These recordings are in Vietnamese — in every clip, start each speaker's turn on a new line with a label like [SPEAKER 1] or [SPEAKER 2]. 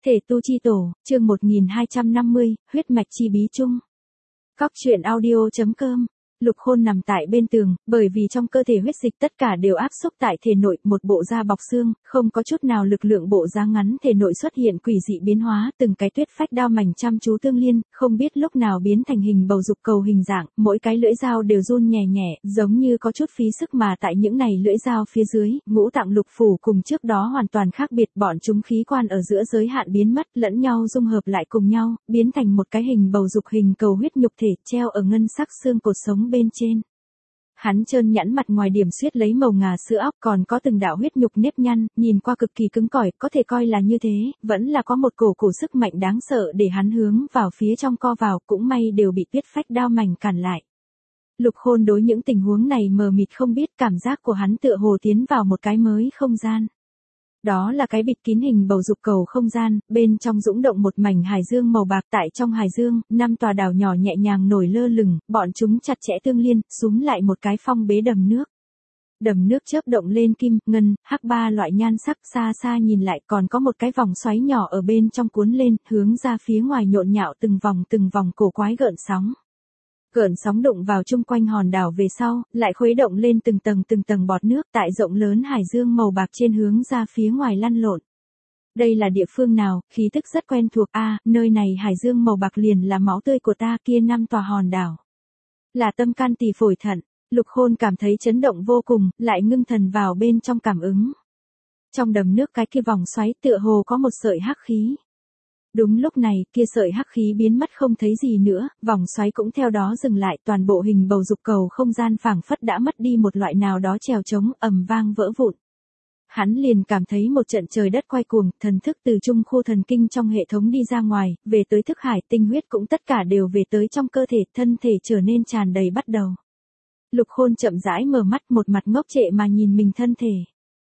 [SPEAKER 1] Thể tu chi tổ, chương 1250, huyết mạch chi bí chung. Cóc truyện audio.com. Lục Khôn nằm tại bên tường, bởi vì trong cơ thể huyết dịch tất cả đều áp xúc tại thể nội, một bộ da bọc xương, không có chút nào lực lượng, bộ da ngắn thể nội xuất hiện quỷ dị biến hóa, từng cái tuyết phách đao mảnh chăm chú tương liên, không biết lúc nào biến thành hình bầu dục cầu hình dạng, mỗi cái lưỡi dao đều run nhẹ nhẹ, giống như có chút phí sức, mà tại những này lưỡi dao phía dưới, ngũ tạng lục phủ cùng trước đó hoàn toàn khác biệt, bọn chúng khí quan ở giữa giới hạn biến mất, lẫn nhau dung hợp lại cùng nhau, biến thành một cái hình bầu dục hình cầu huyết nhục thể, treo ở ngân sắc xương cột sống bên trên. Hắn trơn nhẵn mặt ngoài điểm xuyết lấy màu ngà sữa óc, còn có từng đạo huyết nhục nếp nhăn, nhìn qua cực kỳ cứng cỏi, có thể coi là như thế, vẫn là có một cổ sức mạnh đáng sợ để hắn hướng vào phía trong co vào, cũng may đều bị tuyết phách đao mảnh cản lại. Lục Khôn đối những tình huống này mờ mịt không biết, cảm giác của hắn tựa hồ tiến vào một cái mới không gian. Đó là cái bịt kín hình bầu dục cầu không gian, bên trong dũng động một mảnh hải dương màu bạc, tại trong hải dương, 5 tòa đảo nhỏ nhẹ nhàng nổi lơ lửng, bọn chúng chặt chẽ tương liên, súm lại một cái phong bế đầm nước. Đầm nước chớp động lên kim, ngân, hắc ba loại nhan sắc, xa xa nhìn lại còn có một cái vòng xoáy nhỏ ở bên trong cuốn lên, hướng ra phía ngoài nhộn nhạo từng vòng cổ quái gợn sóng. Gợn sóng đụng vào chung quanh hòn đảo về sau, lại khuấy động lên từng tầng bọt nước tại rộng lớn hải dương màu bạc trên hướng ra phía ngoài lăn lộn. Đây là địa phương nào, khí tức rất quen thuộc, nơi này hải dương màu bạc liền là máu tươi của ta, kia 5 tòa hòn đảo. Là tâm can tỳ phổi thận, Lục Khôn cảm thấy chấn động vô cùng, lại ngưng thần vào bên trong cảm ứng. Trong đầm nước cái kia vòng xoáy tựa hồ có một sợi hắc khí. Đúng lúc này, kia sợi hắc khí biến mất không thấy gì nữa, vòng xoáy cũng theo đó dừng lại, toàn bộ hình bầu dục cầu không gian phảng phất đã mất đi một loại nào đó trèo trống, ầm vang vỡ vụn. Hắn liền cảm thấy một trận trời đất quay cuồng, thần thức từ trung khu thần kinh trong hệ thống đi ra ngoài, về tới thức hải, tinh huyết cũng tất cả đều về tới trong cơ thể, thân thể trở nên tràn đầy bắt đầu. Lục Khôn chậm rãi mở mắt, một mặt ngốc trệ mà nhìn mình thân thể.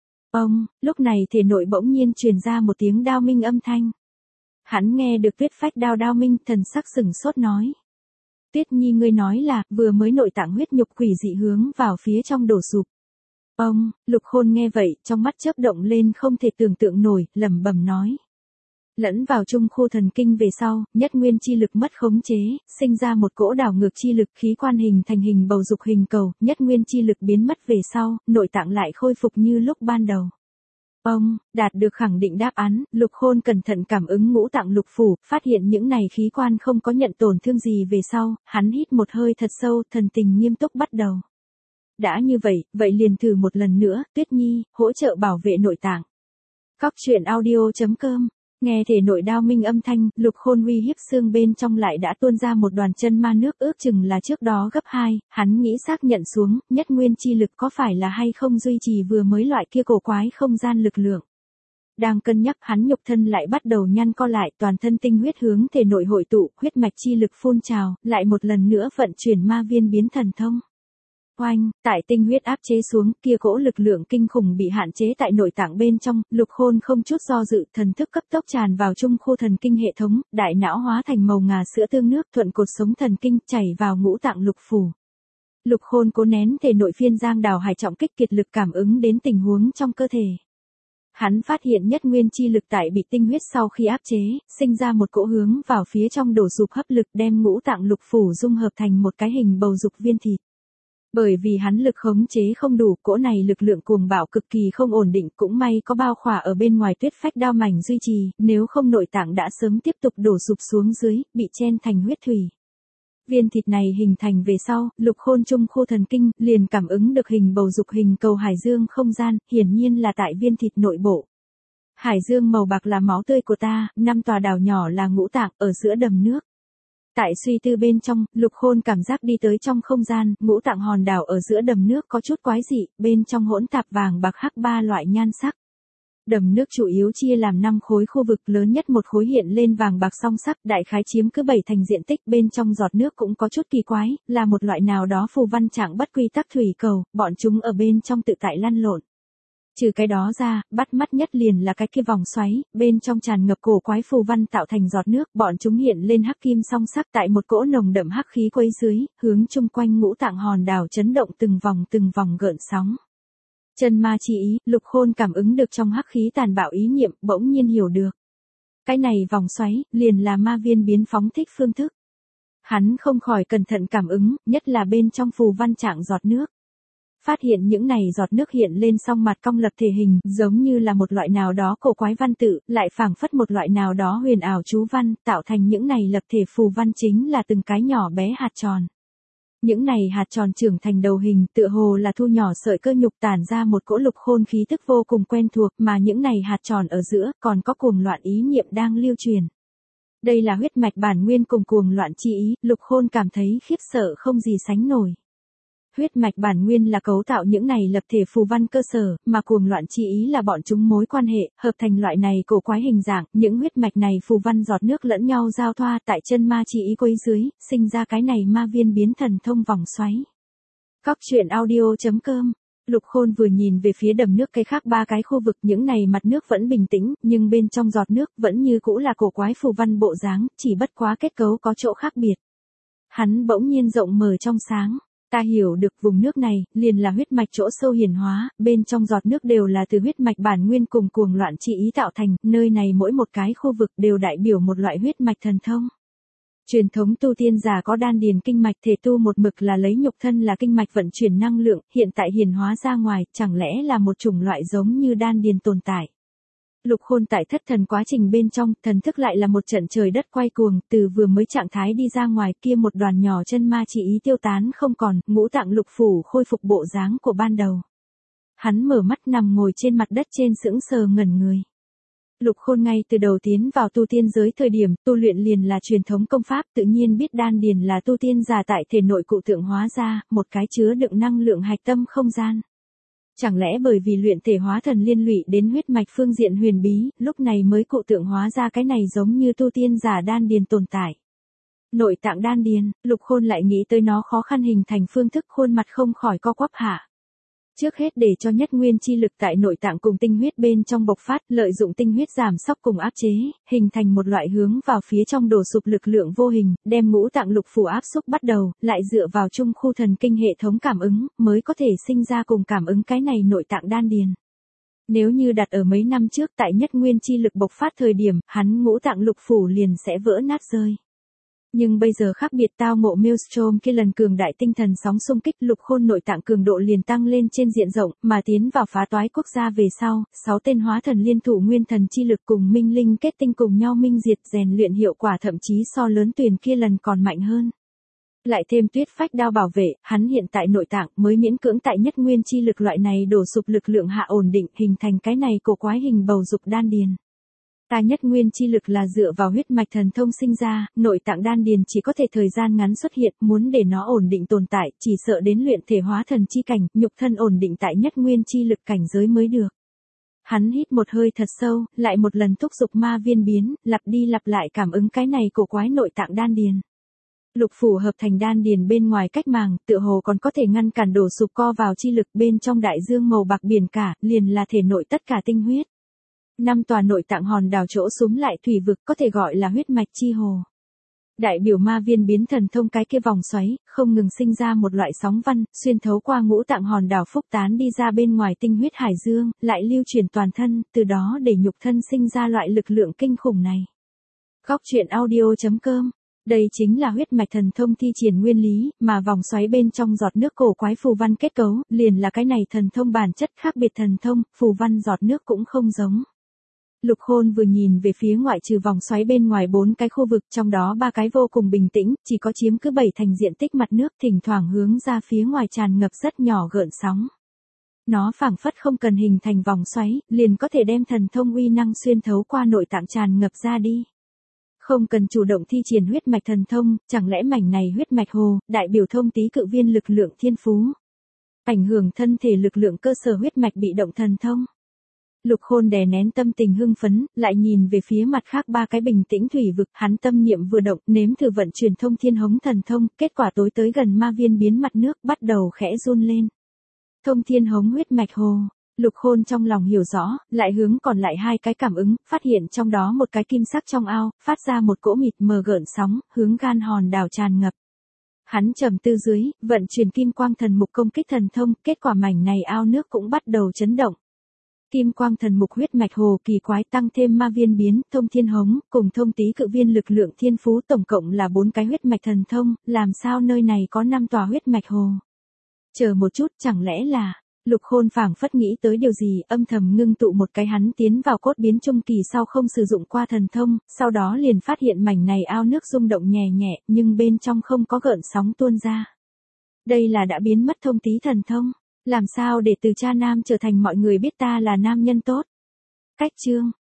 [SPEAKER 1] Lúc này thể nội bỗng nhiên truyền ra một tiếng đao minh âm thanh. Hắn nghe được tuyết phách đao minh, thần sắc sửng sốt nói. Tuyết Nhi, ngươi nói là, vừa mới nội tạng huyết nhục quỷ dị hướng vào phía trong đổ sụp. Lục Khôn nghe vậy, trong mắt chớp động lên không thể tưởng tượng nổi, lẩm bẩm nói. Lẫn vào trung khu thần kinh về sau, nhất nguyên chi lực mất khống chế, sinh ra một cỗ đảo ngược chi lực, khí quan hình thành hình bầu dục hình cầu, nhất nguyên chi lực biến mất về sau, nội tạng lại khôi phục như lúc ban đầu. Đạt được khẳng định đáp án, Lục Khôn cẩn thận cảm ứng ngũ tạng lục phủ, phát hiện những này khí quan không có nhận tổn thương gì về sau, hắn hít một hơi thật sâu, thần tình nghiêm túc bắt đầu. Đã như vậy liền thử một lần nữa, Tuyết Nhi, hỗ trợ bảo vệ nội tạng. Cóc truyện audio.com. Nghe thể nội đao minh âm thanh, Lục Khôn uy hiếp xương bên trong lại đã tuôn ra một đoàn chân ma nước, ước chừng là trước đó gấp 2, hắn nghĩ xác nhận xuống, nhất nguyên chi lực có phải là hay không duy trì vừa mới loại kia cổ quái không gian lực lượng. Đang cân nhắc, hắn nhục thân lại bắt đầu nhăn co lại, toàn thân tinh huyết hướng thể nội hội tụ, huyết mạch chi lực phun trào, lại một lần nữa vận chuyển ma viên biến thần thông. Oanh, tại tinh huyết áp chế xuống, kia cỗ lực lượng kinh khủng bị hạn chế tại nội tạng bên trong, Lục Khôn không chút do dự, thần thức cấp tốc tràn vào trung khu thần kinh hệ thống, đại não hóa thành màu ngà sữa tương nước, thuận cột sống thần kinh chảy vào ngũ tạng lục phủ. Lục Khôn cố nén thể nội phiên giang đào hải trọng kích, kiệt lực cảm ứng đến tình huống trong cơ thể. Hắn phát hiện nhất nguyên chi lực tại bị tinh huyết sau khi áp chế, sinh ra một cỗ hướng vào phía trong đổ sụp hấp lực, đem ngũ tạng lục phủ dung hợp thành một cái hình bầu dục viên thịt. Bởi vì hắn lực khống chế không đủ, cỗ này lực lượng cuồng bạo cực kỳ không ổn định, cũng may có bao khỏa ở bên ngoài tuyết phách đao mảnh duy trì, nếu không nội tạng đã sớm tiếp tục đổ sụp xuống dưới, bị chen thành huyết thủy. Viên thịt này hình thành về sau, Lục Khôn trung khu thần kinh liền cảm ứng được hình bầu dục hình cầu hải dương không gian, hiển nhiên là tại viên thịt nội bộ. Hải dương màu bạc là máu tươi của ta, 5 tòa đảo nhỏ là ngũ tạng, ở giữa đầm nước. Tại suy tư bên trong, Lục Khôn cảm giác đi tới trong không gian, ngũ tạng hòn đảo ở giữa đầm nước có chút quái dị, bên trong hỗn tạp vàng bạc hắc 3 loại nhan sắc. Đầm nước chủ yếu chia làm 5 khối khu vực, lớn nhất một khối hiện lên vàng bạc song sắc, đại khái chiếm cứ 7 thành diện tích, bên trong giọt nước cũng có chút kỳ quái, là một loại nào đó phù văn trạng bất quy tắc thủy cầu, bọn chúng ở bên trong tự tại lăn lộn. Trừ cái đó ra, bắt mắt nhất liền là cái kia vòng xoáy, bên trong tràn ngập cổ quái phù văn tạo thành giọt nước, bọn chúng hiện lên hắc kim song sắc tại một cỗ nồng đậm hắc khí quấy dưới, hướng chung quanh ngũ tạng hòn đảo chấn động từng vòng gợn sóng. Chân ma chi ý, Lục Khôn cảm ứng được trong hắc khí tàn bạo ý niệm, bỗng nhiên hiểu được. Cái này vòng xoáy, liền là ma viên biến phóng thích phương thức. Hắn không khỏi cẩn thận cảm ứng, nhất là bên trong phù văn trạng giọt nước. Phát hiện những này giọt nước hiện lên song mặt cong lập thể hình, giống như là một loại nào đó cổ quái văn tự, lại phảng phất một loại nào đó huyền ảo chú văn, tạo thành những này lập thể phù văn chính là từng cái nhỏ bé hạt tròn. Những này hạt tròn trưởng thành đầu hình, tựa hồ là thu nhỏ sợi cơ nhục tản ra một cỗ Lục Khôn khí tức vô cùng quen thuộc, mà những này hạt tròn ở giữa, còn có cuồng loạn ý niệm đang lưu truyền. Đây là huyết mạch bản nguyên cùng cuồng loạn chi ý, Lục Khôn cảm thấy khiếp sợ không gì sánh nổi. Huyết mạch bản nguyên là cấu tạo những này lập thể phù văn cơ sở, mà cuồng loạn chi ý là bọn chúng mối quan hệ, hợp thành loại này cổ quái hình dạng, những huyết mạch này phù văn giọt nước lẫn nhau giao thoa tại chân ma chi ý quấy dưới, sinh ra cái này ma viên biến thần thông vòng xoáy. Cóc truyện audio.com. Lục Khôn vừa nhìn về phía đầm nước cái khác ba cái khu vực, những này mặt nước vẫn bình tĩnh, nhưng bên trong giọt nước vẫn như cũ là cổ quái phù văn bộ dáng, chỉ bất quá kết cấu có chỗ khác biệt. Hắn bỗng nhiên rộng mở trong sáng. Ta hiểu được vùng nước này, liền là huyết mạch chỗ sâu hiển hóa, bên trong giọt nước đều là từ huyết mạch bản nguyên cùng cuồng loạn chi ý tạo thành, nơi này mỗi một cái khu vực đều đại biểu một loại huyết mạch thần thông. Truyền thống tu tiên giả có đan điền kinh mạch, thể tu một mực là lấy nhục thân là kinh mạch vận chuyển năng lượng, hiện tại hiển hóa ra ngoài, chẳng lẽ là một chủng loại giống như đan điền tồn tại. Lục Khôn tại thất thần quá trình bên trong, thần thức lại là một trận trời đất quay cuồng, từ vừa mới trạng thái đi ra ngoài kia một đoàn nhỏ chân ma chỉ ý tiêu tán không còn, ngũ tạng lục phủ khôi phục bộ dáng của ban đầu. Hắn mở mắt nằm ngồi trên mặt đất trên sững sờ ngẩn người. Lục Khôn ngay từ đầu tiến vào tu tiên giới thời điểm, tu luyện liền là truyền thống công pháp, tự nhiên biết đan điền là tu tiên giả tại thể nội cụ tượng hóa ra, một cái chứa đựng năng lượng hạch tâm không gian. Chẳng lẽ bởi vì luyện thể hóa thần liên lụy đến huyết mạch phương diện huyền bí, lúc này mới cụ tượng hóa ra cái này giống như tu tiên giả đan điền tồn tại. Nội tạng đan điền, Lục Khôn lại nghĩ tới nó khó khăn hình thành phương thức, khuôn mặt không khỏi co quắp hạ. Trước hết để cho nhất nguyên chi lực tại nội tạng cùng tinh huyết bên trong bộc phát, lợi dụng tinh huyết giảm sóc cùng áp chế, hình thành một loại hướng vào phía trong đổ sụp lực lượng vô hình, đem ngũ tạng lục phủ áp xúc bắt đầu, lại dựa vào trung khu thần kinh hệ thống cảm ứng, mới có thể sinh ra cùng cảm ứng cái này nội tạng đan điền. Nếu như đặt ở mấy năm trước tại nhất nguyên chi lực bộc phát thời điểm, hắn ngũ tạng lục phủ liền sẽ vỡ nát rơi. Nhưng bây giờ khác biệt, tao ngộ Maelstrom kia lần cường đại tinh thần sóng xung kích, Lục Khôn nội tạng cường độ liền tăng lên trên diện rộng, mà tiến vào phá toái quốc gia về sau, 6 tên hóa thần liên thủ nguyên thần chi lực cùng minh linh kết tinh cùng nhau minh diệt, rèn luyện hiệu quả thậm chí so lớn Tuyền kia lần còn mạnh hơn. Lại thêm tuyết phách đao bảo vệ, hắn hiện tại nội tạng mới miễn cưỡng tại nhất nguyên chi lực loại này đổ sụp lực lượng hạ ổn định, hình thành cái này cổ quái hình bầu dục đan điền. Ta nhất nguyên chi lực là dựa vào huyết mạch thần thông sinh ra, nội tạng đan điền chỉ có thể thời gian ngắn xuất hiện, muốn để nó ổn định tồn tại, chỉ sợ đến luyện thể hóa thần chi cảnh, nhục thân ổn định tại nhất nguyên chi lực cảnh giới mới được. Hắn hít một hơi thật sâu, lại một lần thúc giục ma viên biến, lặp đi lặp lại cảm ứng cái này cổ quái nội tạng đan điền. Lục phủ hợp thành đan điền bên ngoài cách màng, tựa hồ còn có thể ngăn cản đổ sụp co vào chi lực, bên trong đại dương màu bạc biển cả, liền là thể nội tất cả tinh huyết. 5 tòa nội tạng hòn đảo chỗ súm lại thủy vực có thể gọi là huyết mạch chi hồ. Đại biểu ma viên biến thần thông cái kia vòng xoáy, không ngừng sinh ra một loại sóng văn, xuyên thấu qua ngũ tạng hòn đảo phúc tán đi ra bên ngoài tinh huyết hải dương, lại lưu truyền toàn thân, từ đó để nhục thân sinh ra loại lực lượng kinh khủng này. Cóc truyện audio.com. Đây chính là huyết mạch thần thông thi triển nguyên lý, mà vòng xoáy bên trong giọt nước cổ quái phù văn kết cấu, liền là cái này thần thông bản chất khác biệt thần thông, phù văn giọt nước cũng không giống. Lục Khôn vừa nhìn về phía ngoại trừ vòng xoáy bên ngoài 4 cái khu vực, trong đó 3 cái vô cùng bình tĩnh, chỉ có chiếm cứ 7 thành diện tích mặt nước, thỉnh thoảng hướng ra phía ngoài tràn ngập rất nhỏ gợn sóng. Nó phảng phất không cần hình thành vòng xoáy, liền có thể đem thần thông uy năng xuyên thấu qua nội tạng tràn ngập ra đi. Không cần chủ động thi triển huyết mạch thần thông, chẳng lẽ mảnh này huyết mạch hồ, đại biểu thông tí cự viên lực lượng thiên phú. Ảnh hưởng thân thể lực lượng cơ sở huyết mạch bị động thần thông. Lục Khôn đè nén tâm tình hưng phấn, lại nhìn về phía mặt khác 3 cái bình tĩnh thủy vực, hắn tâm niệm vừa động, nếm thử vận chuyển thông thiên hống thần thông, kết quả tối tới gần ma viên biến mặt nước, bắt đầu khẽ run lên. Thông thiên hống huyết mạch hồ, Lục Khôn trong lòng hiểu rõ, lại hướng còn lại 2 cái cảm ứng, phát hiện trong đó một cái kim sắc trong ao, phát ra một cỗ mịt mờ gợn sóng, hướng gan hòn đảo tràn ngập. Hắn trầm tư dưới, vận chuyển kim quang thần mục công kích thần thông, kết quả mảnh này ao nước cũng bắt đầu chấn động. Kim quang thần mục huyết mạch hồ kỳ quái tăng thêm ma viên biến, thông thiên hống, cùng thông tý cự viên lực lượng thiên phú tổng cộng là 4 cái huyết mạch thần thông, làm sao nơi này có 5 tòa huyết mạch hồ. Chờ một chút, chẳng lẽ là, Lục Khôn phảng phất nghĩ tới điều gì, âm thầm ngưng tụ một cái hắn tiến vào cốt biến trung kỳ sau không sử dụng qua thần thông, sau đó liền phát hiện mảnh này ao nước rung động nhẹ nhẹ, nhưng bên trong không có gợn sóng tuôn ra. Đây là đã biến mất thông tý thần thông, làm sao để từ cha nam trở thành mọi người biết ta là nam nhân tốt. Cách chương